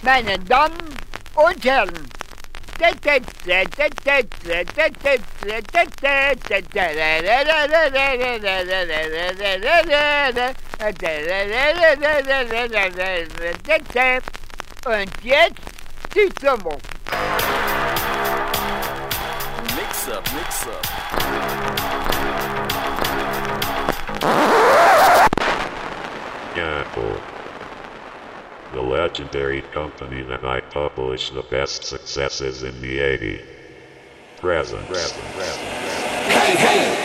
Meine Damen und Herren, und jetzt die Stimmung. Mix up. Apple, the legendary company that might publish the best successes in the 80s. Present. Hey!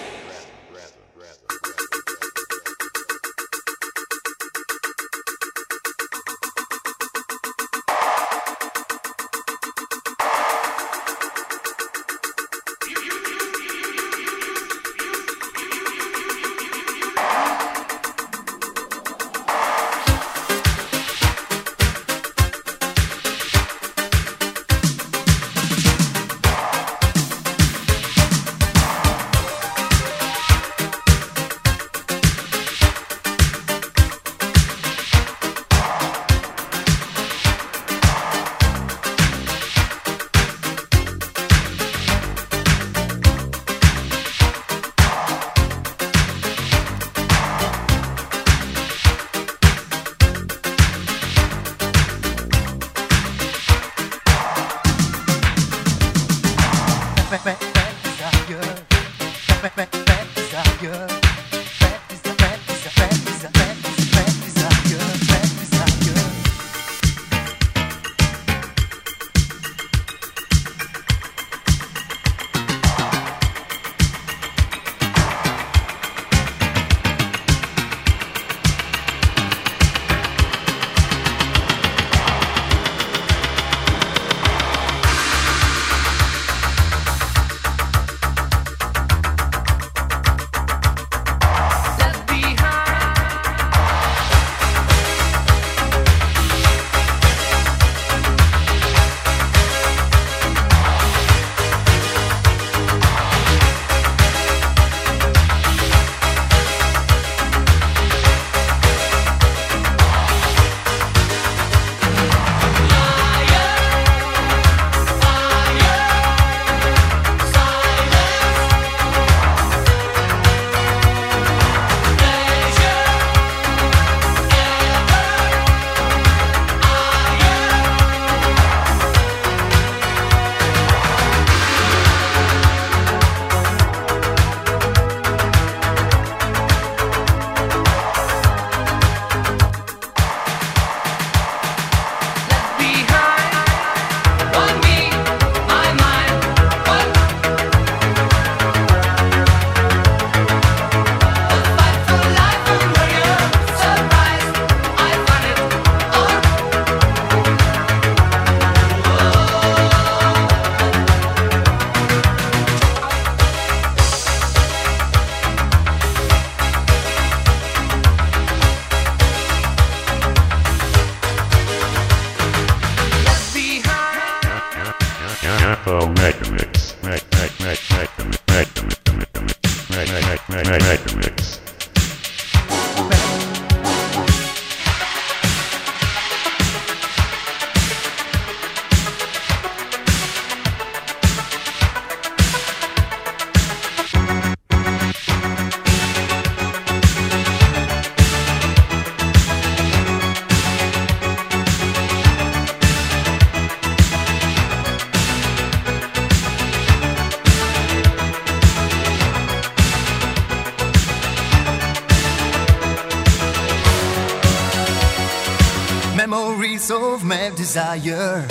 Memories of my desire,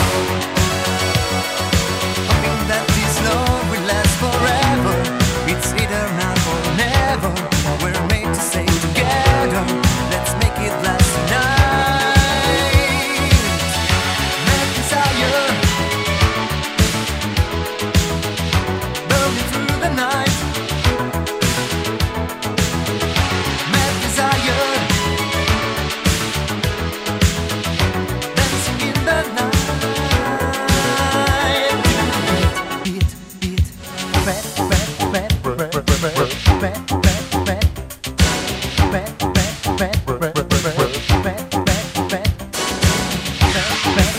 hoping that this love will last forever. It's either now or never. We're made to stay together. Let's make it last tonight. My desire, burning through the night. My desire, dancing in the night. Beat, red, red, red.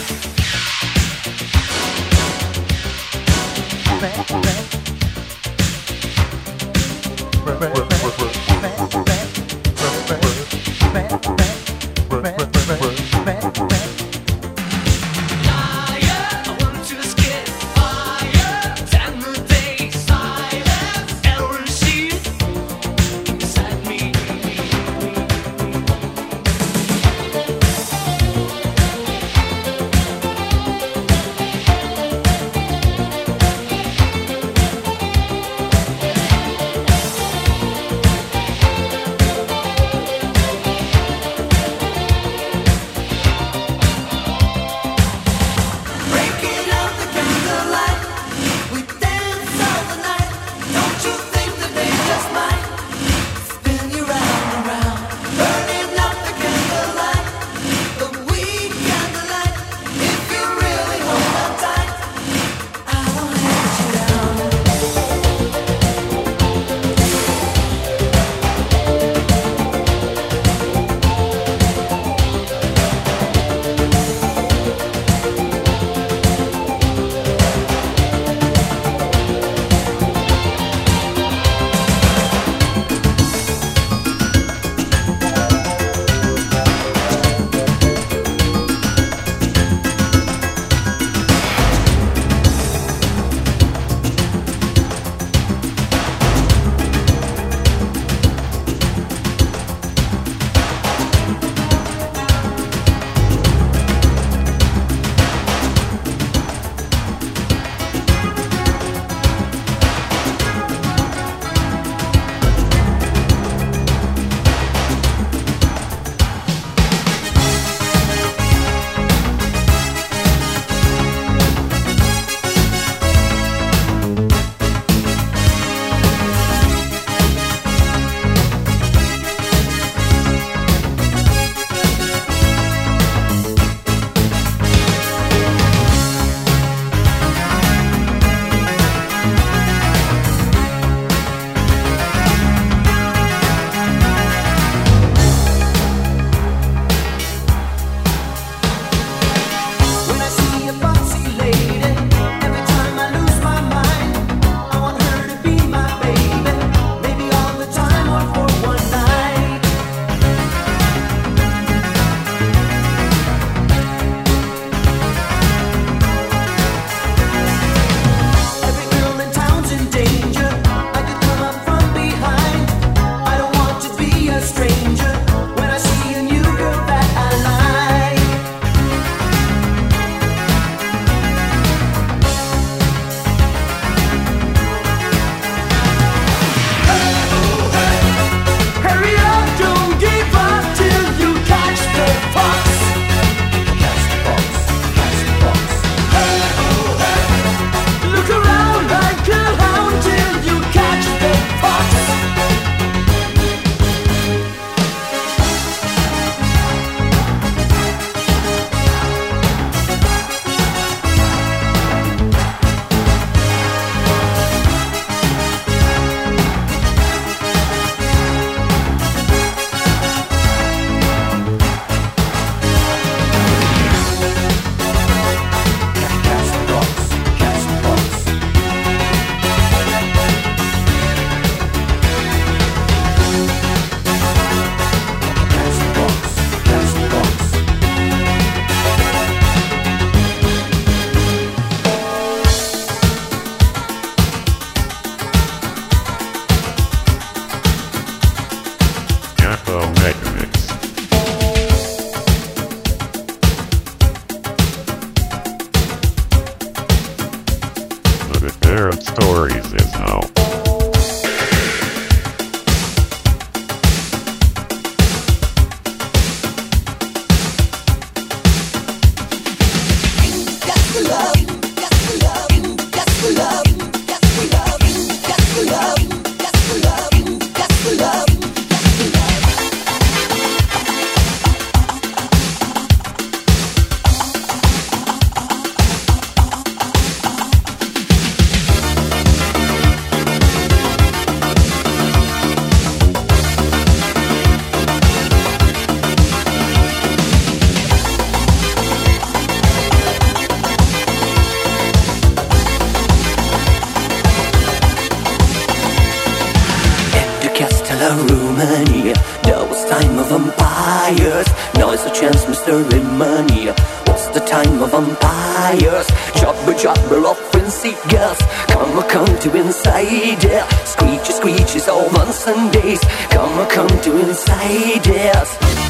Romania. There was time of empires. Now it's a chance, Mr. Money. What's the time of empires? Jobber of frenzy girls. Come to inside here. Screeches all on Sundays. Come to inside here.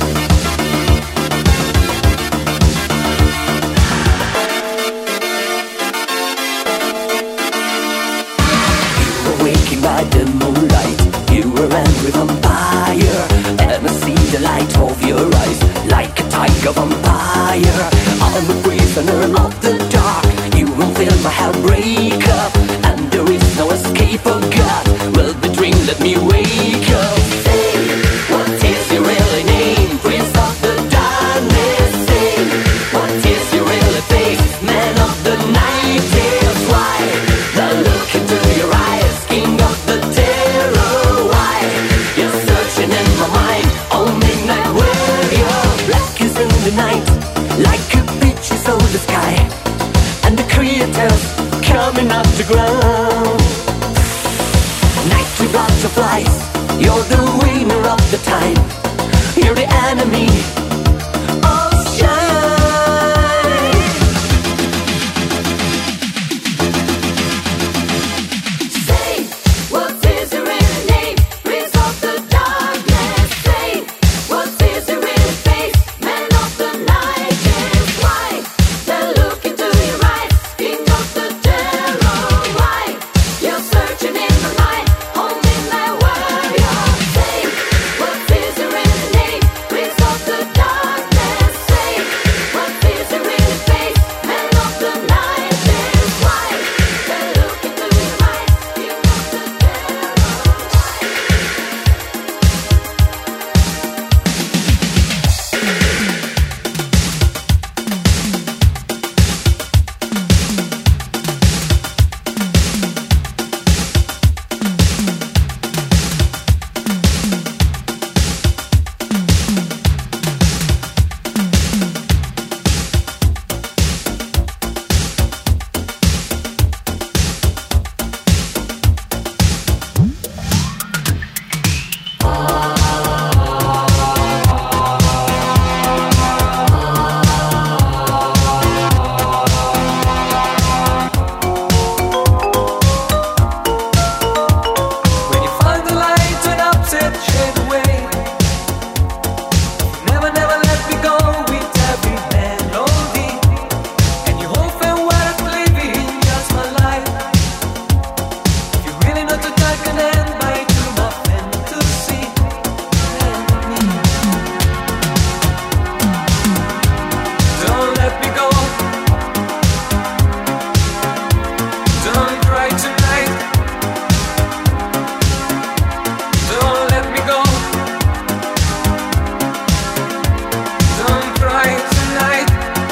By the moonlight, you were angry vampire, and I see the light of your eyes, like a tiger vampire. I'm a prisoner of the dark. You will feel my heart break up, and there is no escape. Oh God, will the dream let me wake up? Say, what is your real name, Prince of the Darkness? Say, what is your real face, man of the night? Is why the look into your eyes, king of the terror. Why you're searching in my mind, oh midnight warrior. Black is in the night, like a bitch is over the sky, and the creators coming up the ground. Night to butterflies, you're the winner of the time. You're the enemy of shine. Say, what is your real name, Prince of the Darkness? Say, what is your real face, man of the night? Is why the look into your eyes, king of the terror. Why you're searching in my mind, oh midnight warrior. Say, what is your real name, Prince of the Darkness? Say, what is your real face, man of the night? Is why the look into your eyes, king of the terror. When you find the light and upset shade away, never let me go with every melody. And you hope and work living just my life. If you really know to take an end by to my fantasy, don't let me go. Don't cry tonight. Don't let me go. Don't cry tonight.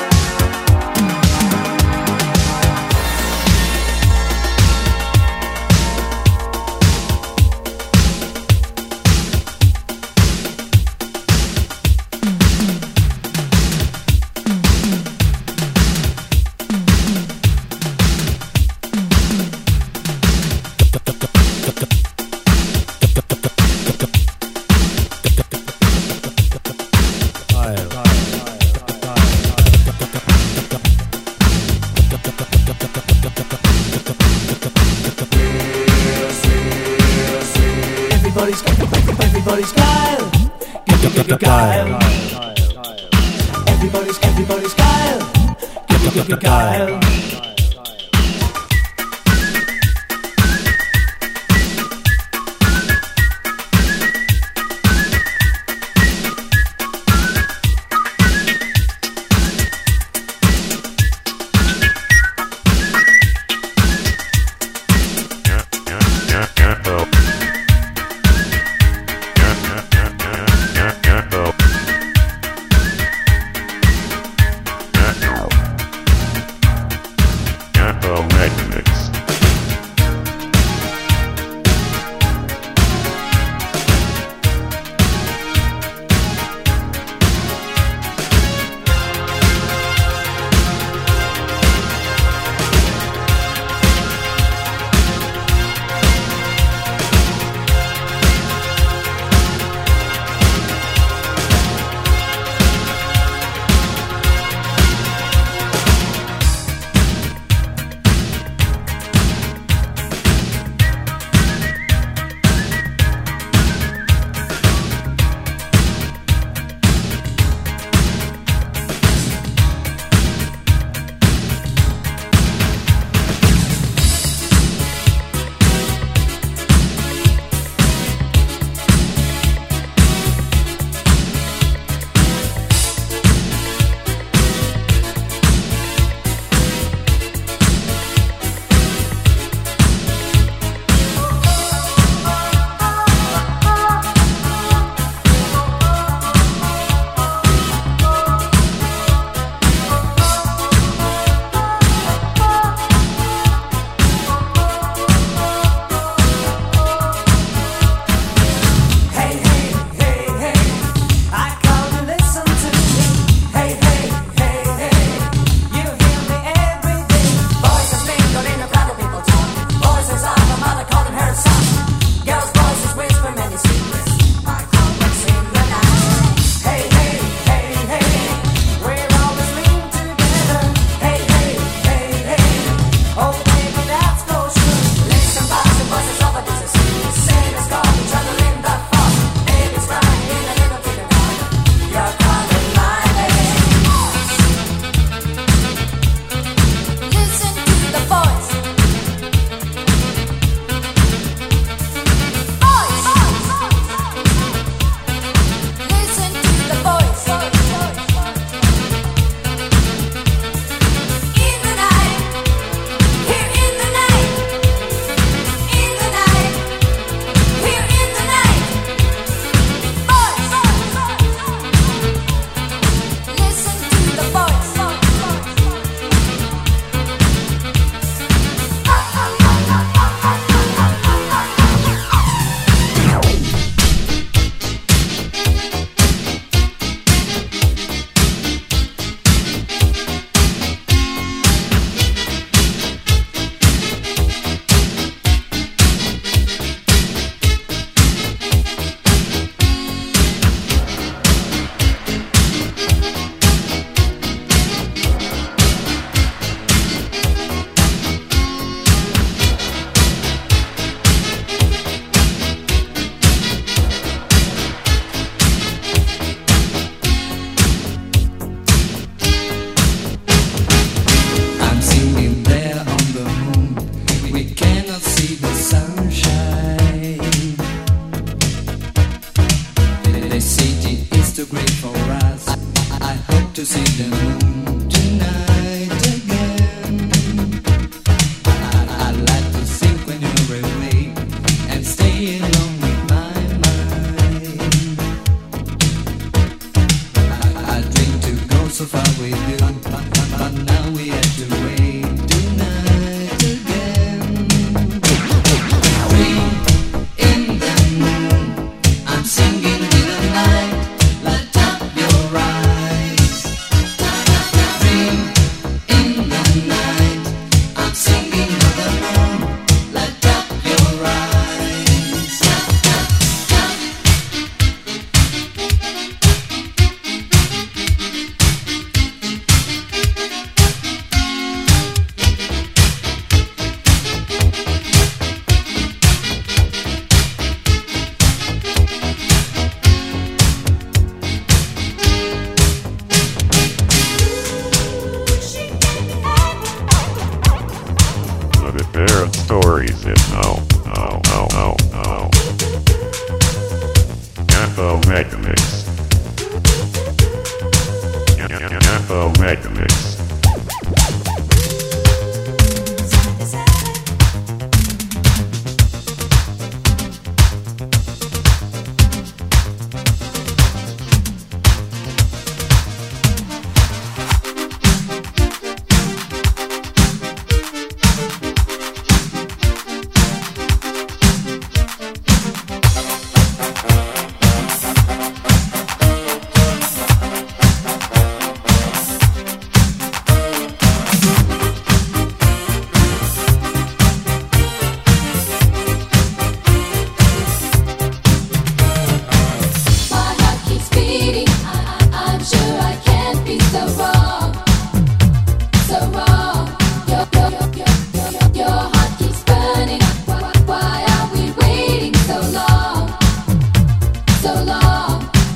Everybody's Kyle. Kyle. Everybody's Kyle. Kyle. Info Megamix. Info Megamix. My heart keeps beating. I'm sure I can't be so wrong, so wrong. Your heart keeps burning. Why are we waiting so long, so long?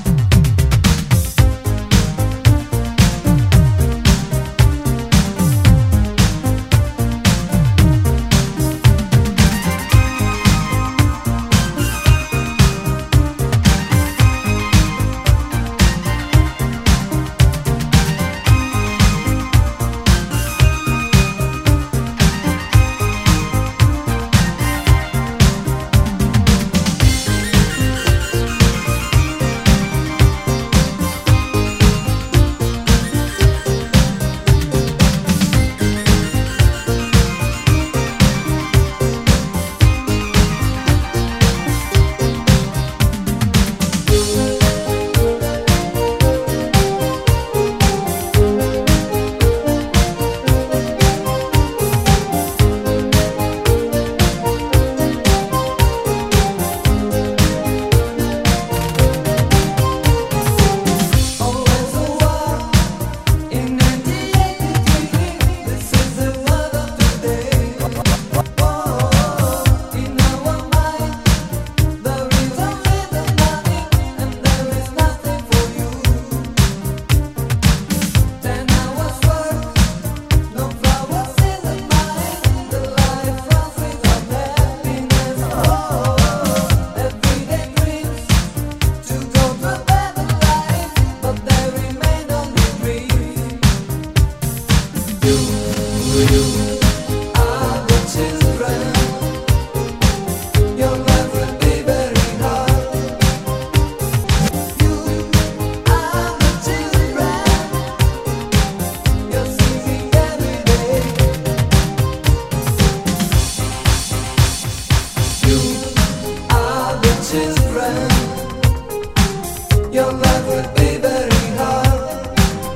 Your life will be very hard.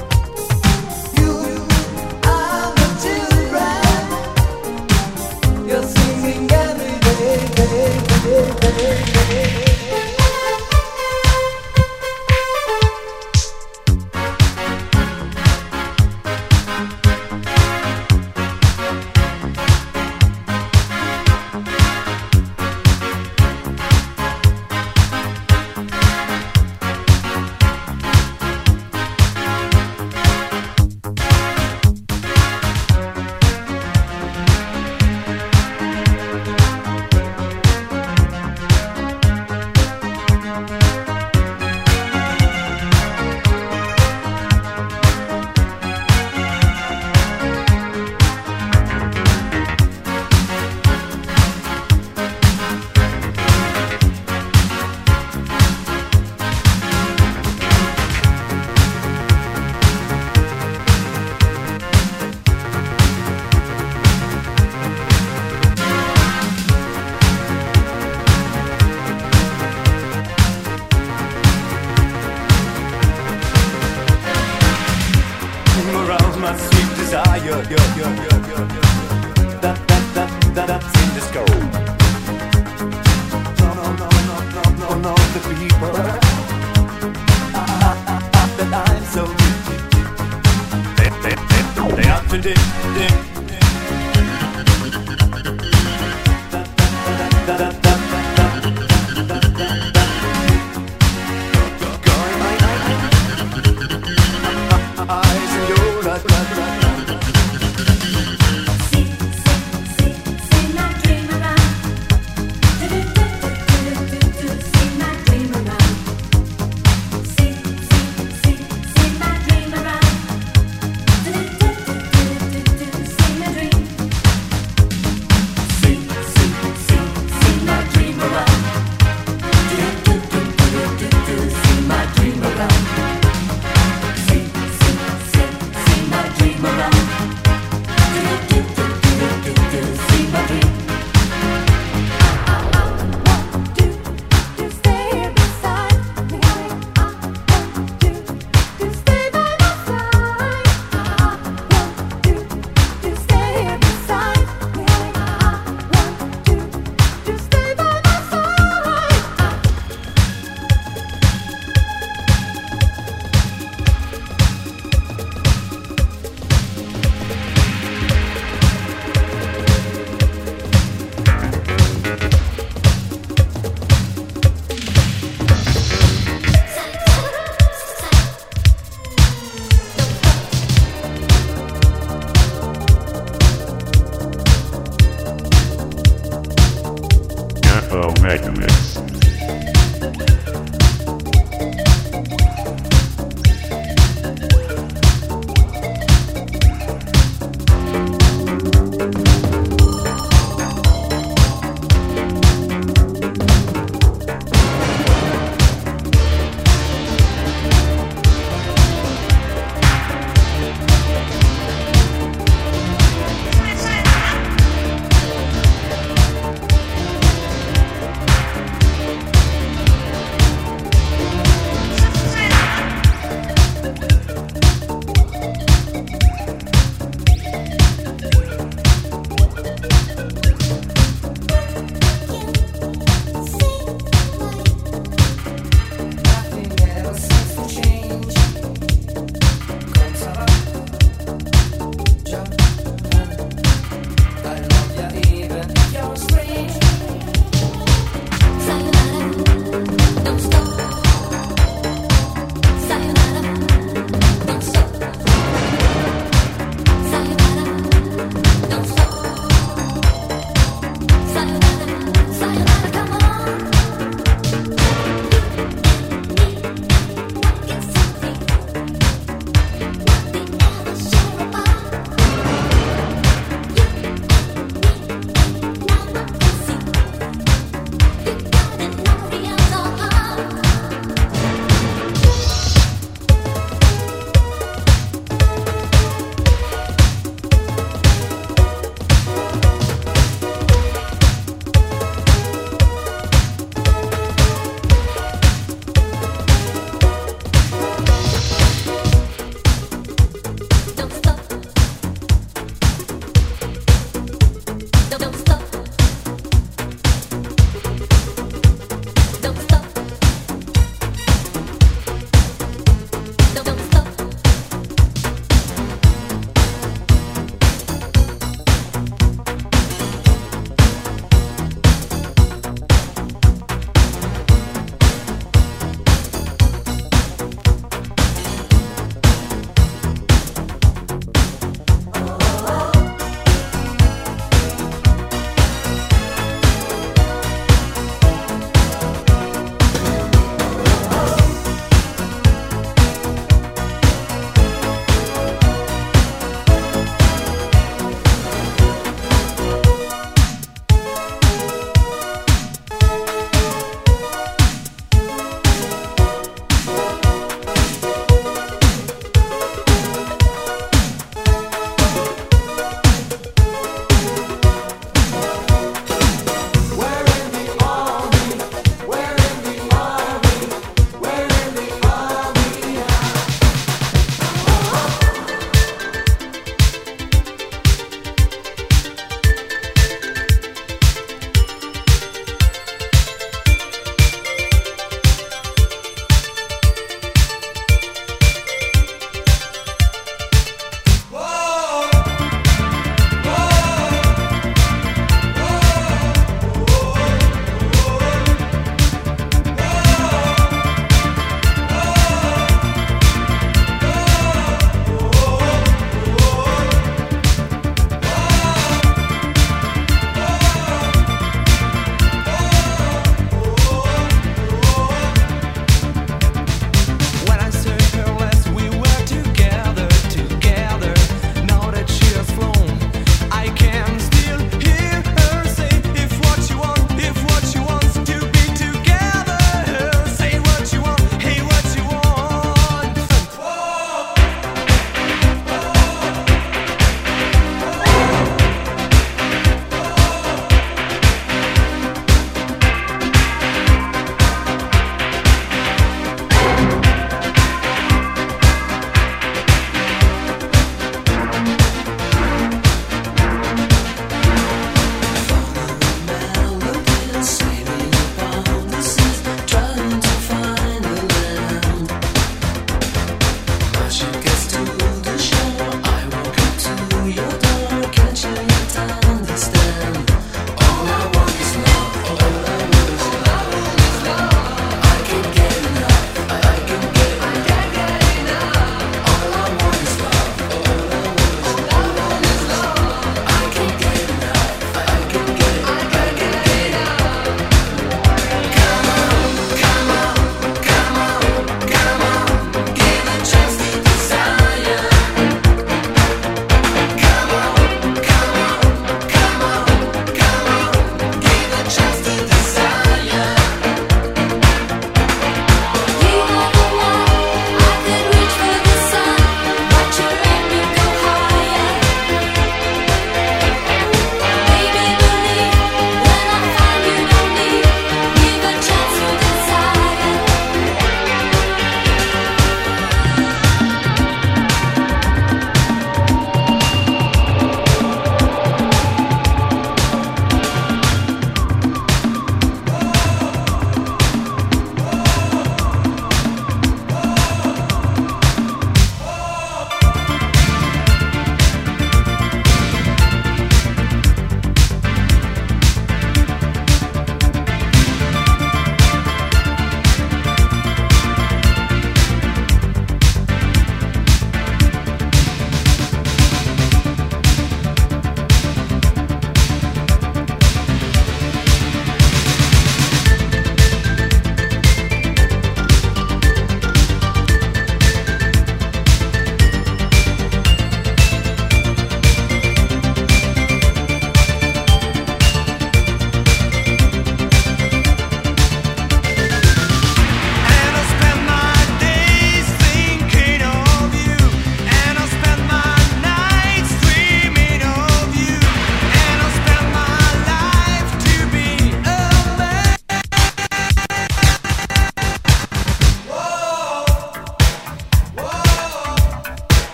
You are the children. You're singing every day. Arouse my sweet desire, that's in the scope. No, the people that I'm so they have to dig. Eyes and your See my dream around. See my dream around.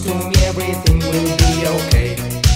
to me, everything will be okay.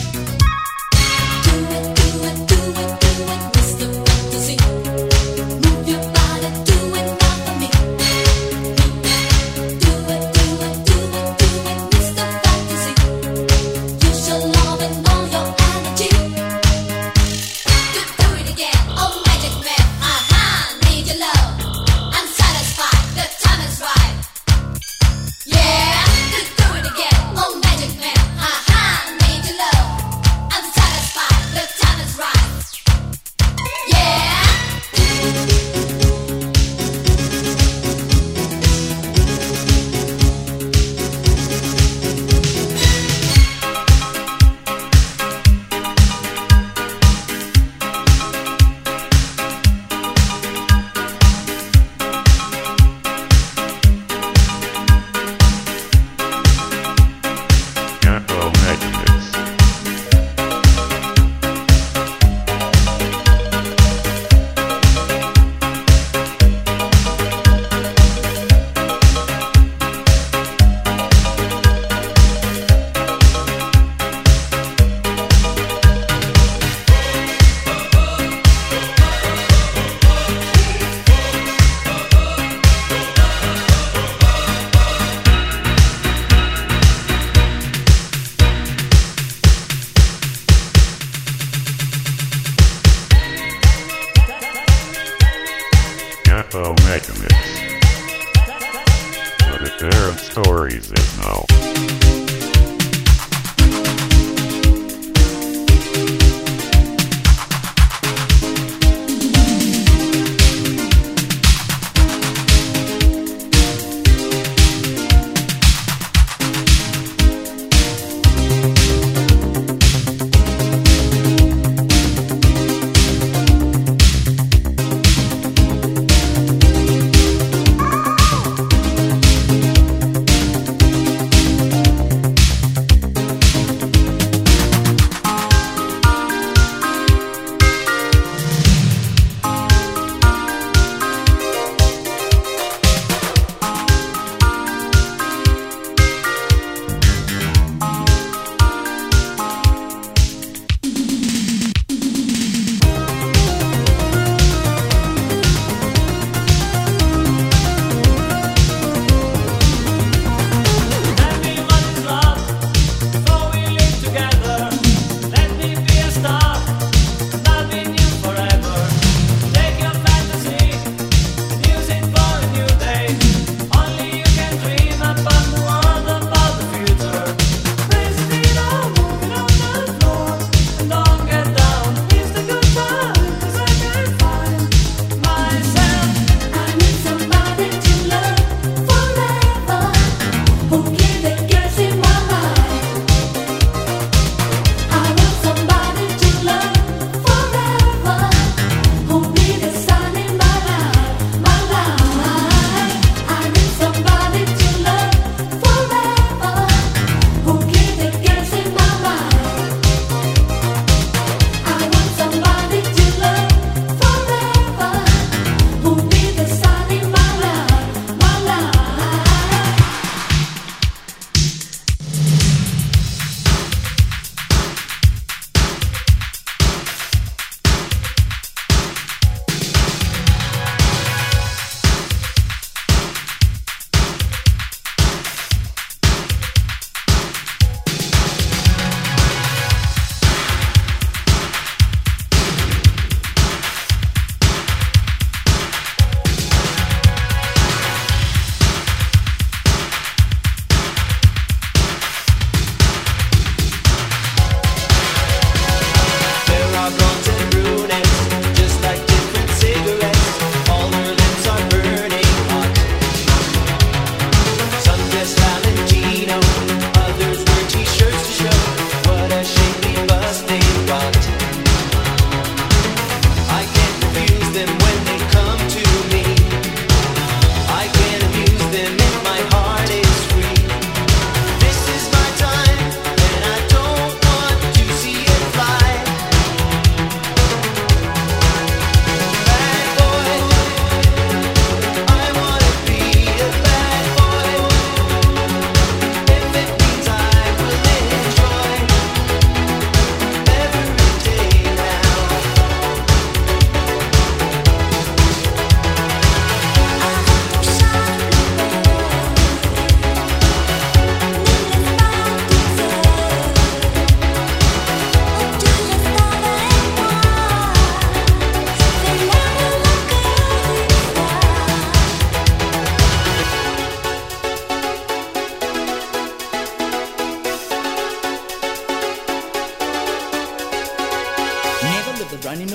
Capo Megamix. But if there are stories, there's no.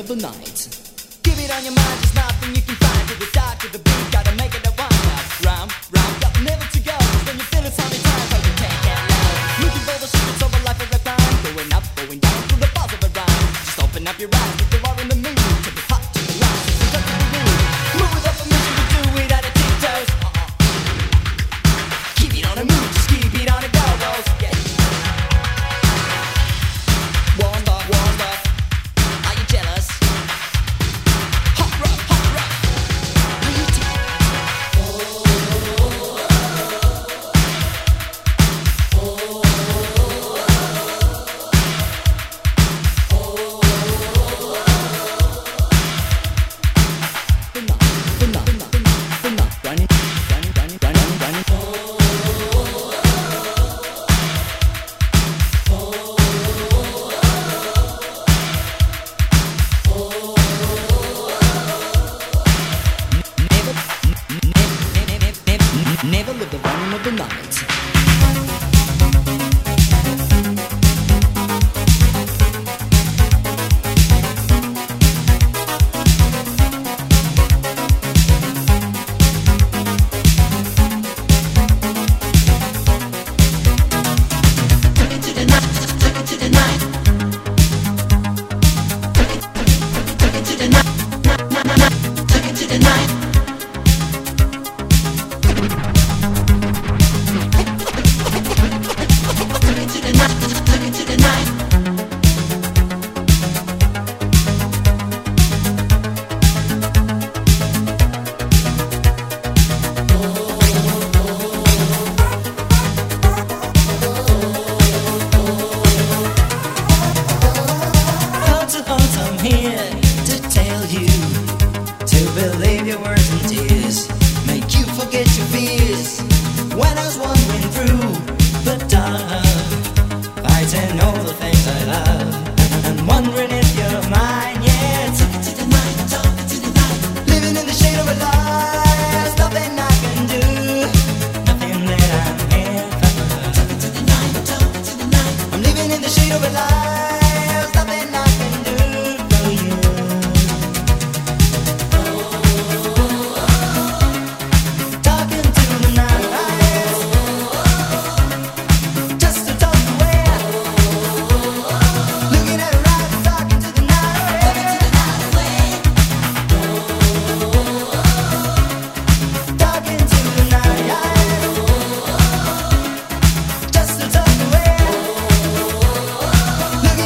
of the night. Give it on your mind, there's nothing you can find. To the start, to the beat, gotta make it a wind up. Round, round, got never to go. When you feel it's only time, so you can't get low. Looking for the secrets of a life of a crime. Going up, going down, through the bars of a rhyme. Just open up your eyes, if you are in the mood. To be hot, to the last, to the mood. Move without permission to do it at a tiptoes. Keep it on the move, just keep it on the go, Rose. Yeah. Warmed up, are you jealous? Hot rock, are you never live the running of the night. I'm here to tell you to believe your words and tears, make you forget your fears. When I was wandering through the dark, fighting all the things I love, and wondering if you're mine. Yeah, take it to the night, talk it to the night, living in the shade of a lie. Nothing I can do, nothing that I'm here for. Take it to the night, talk it to the night, I'm living in the shade of a lie. Look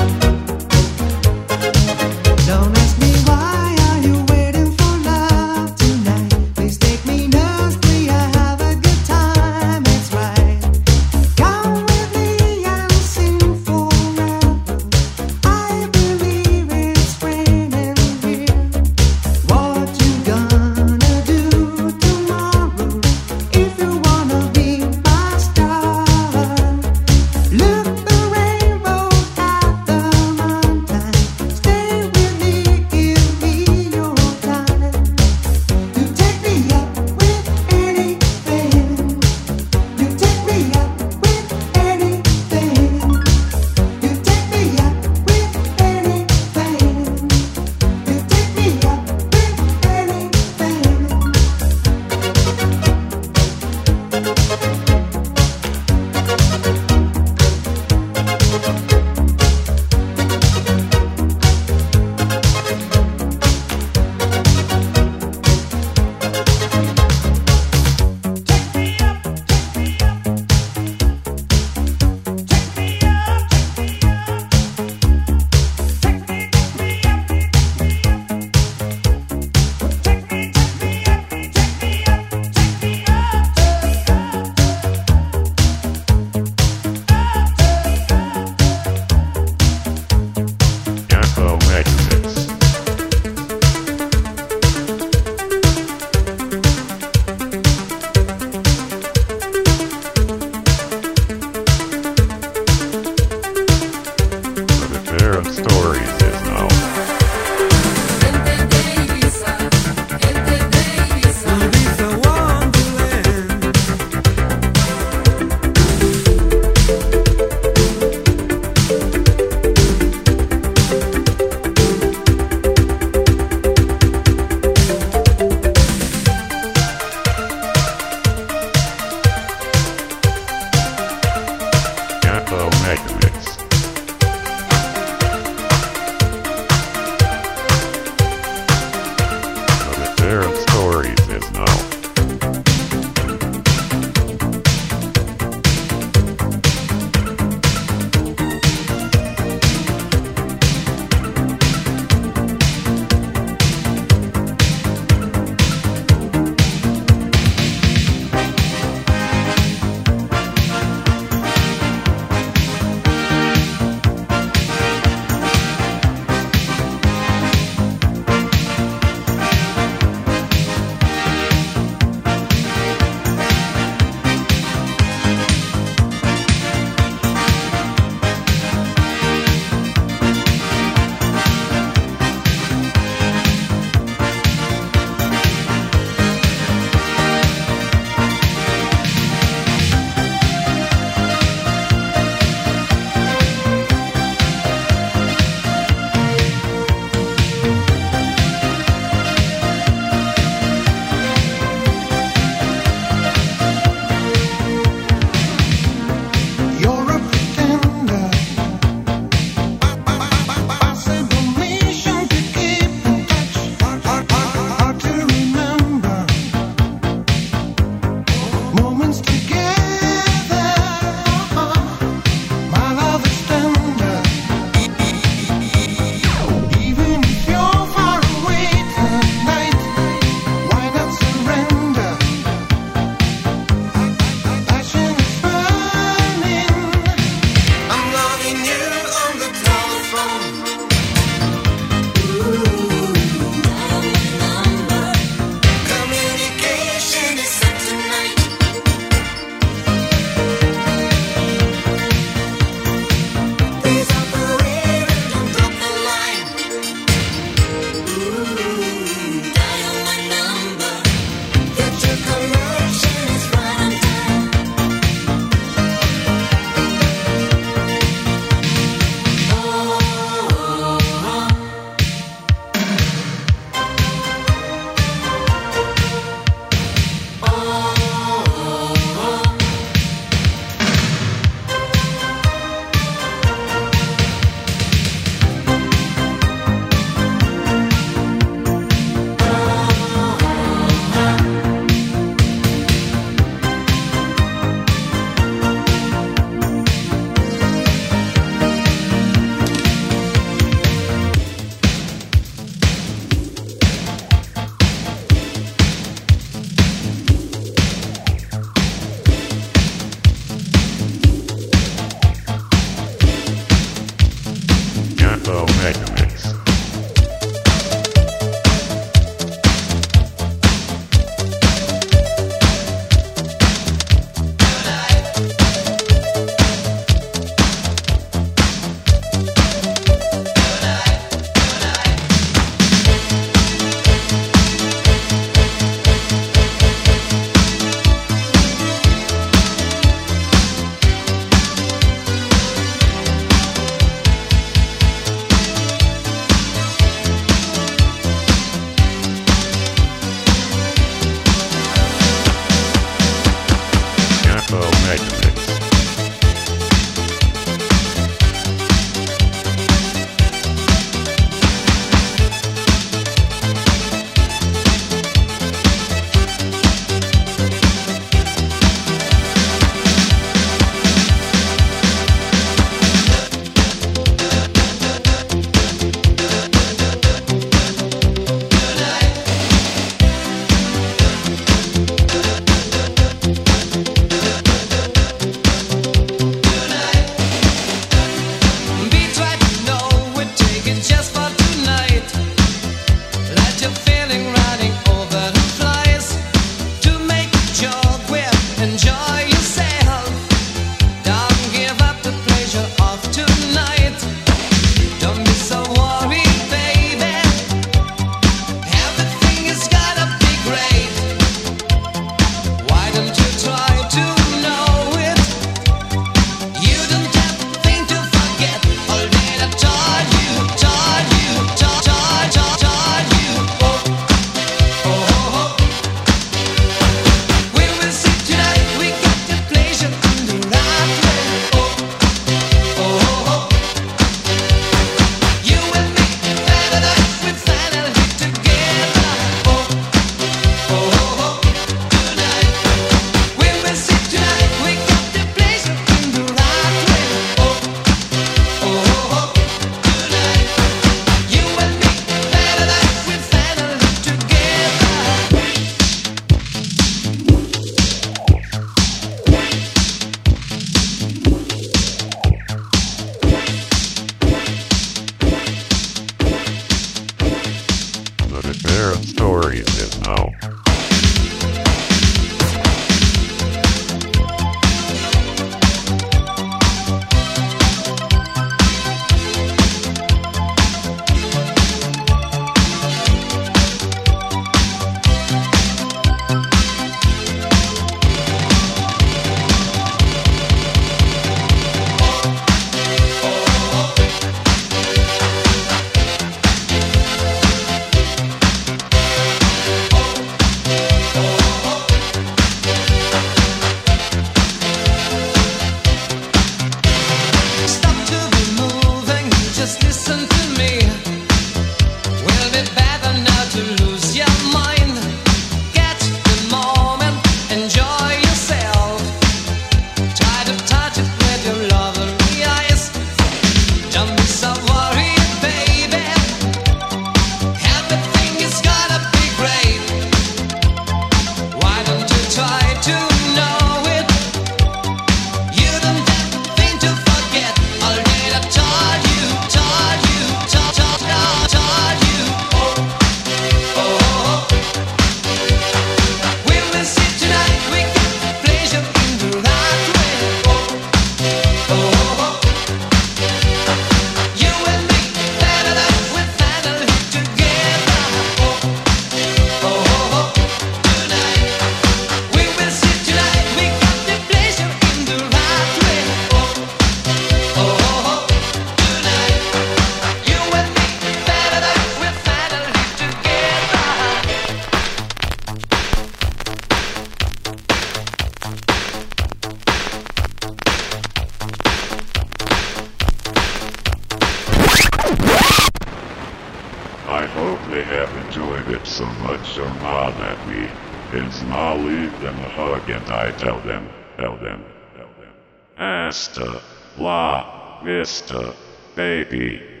enjoyed it so much or nod at me. And I'll leave them a hug and I tell them. Hasta la vista, baby.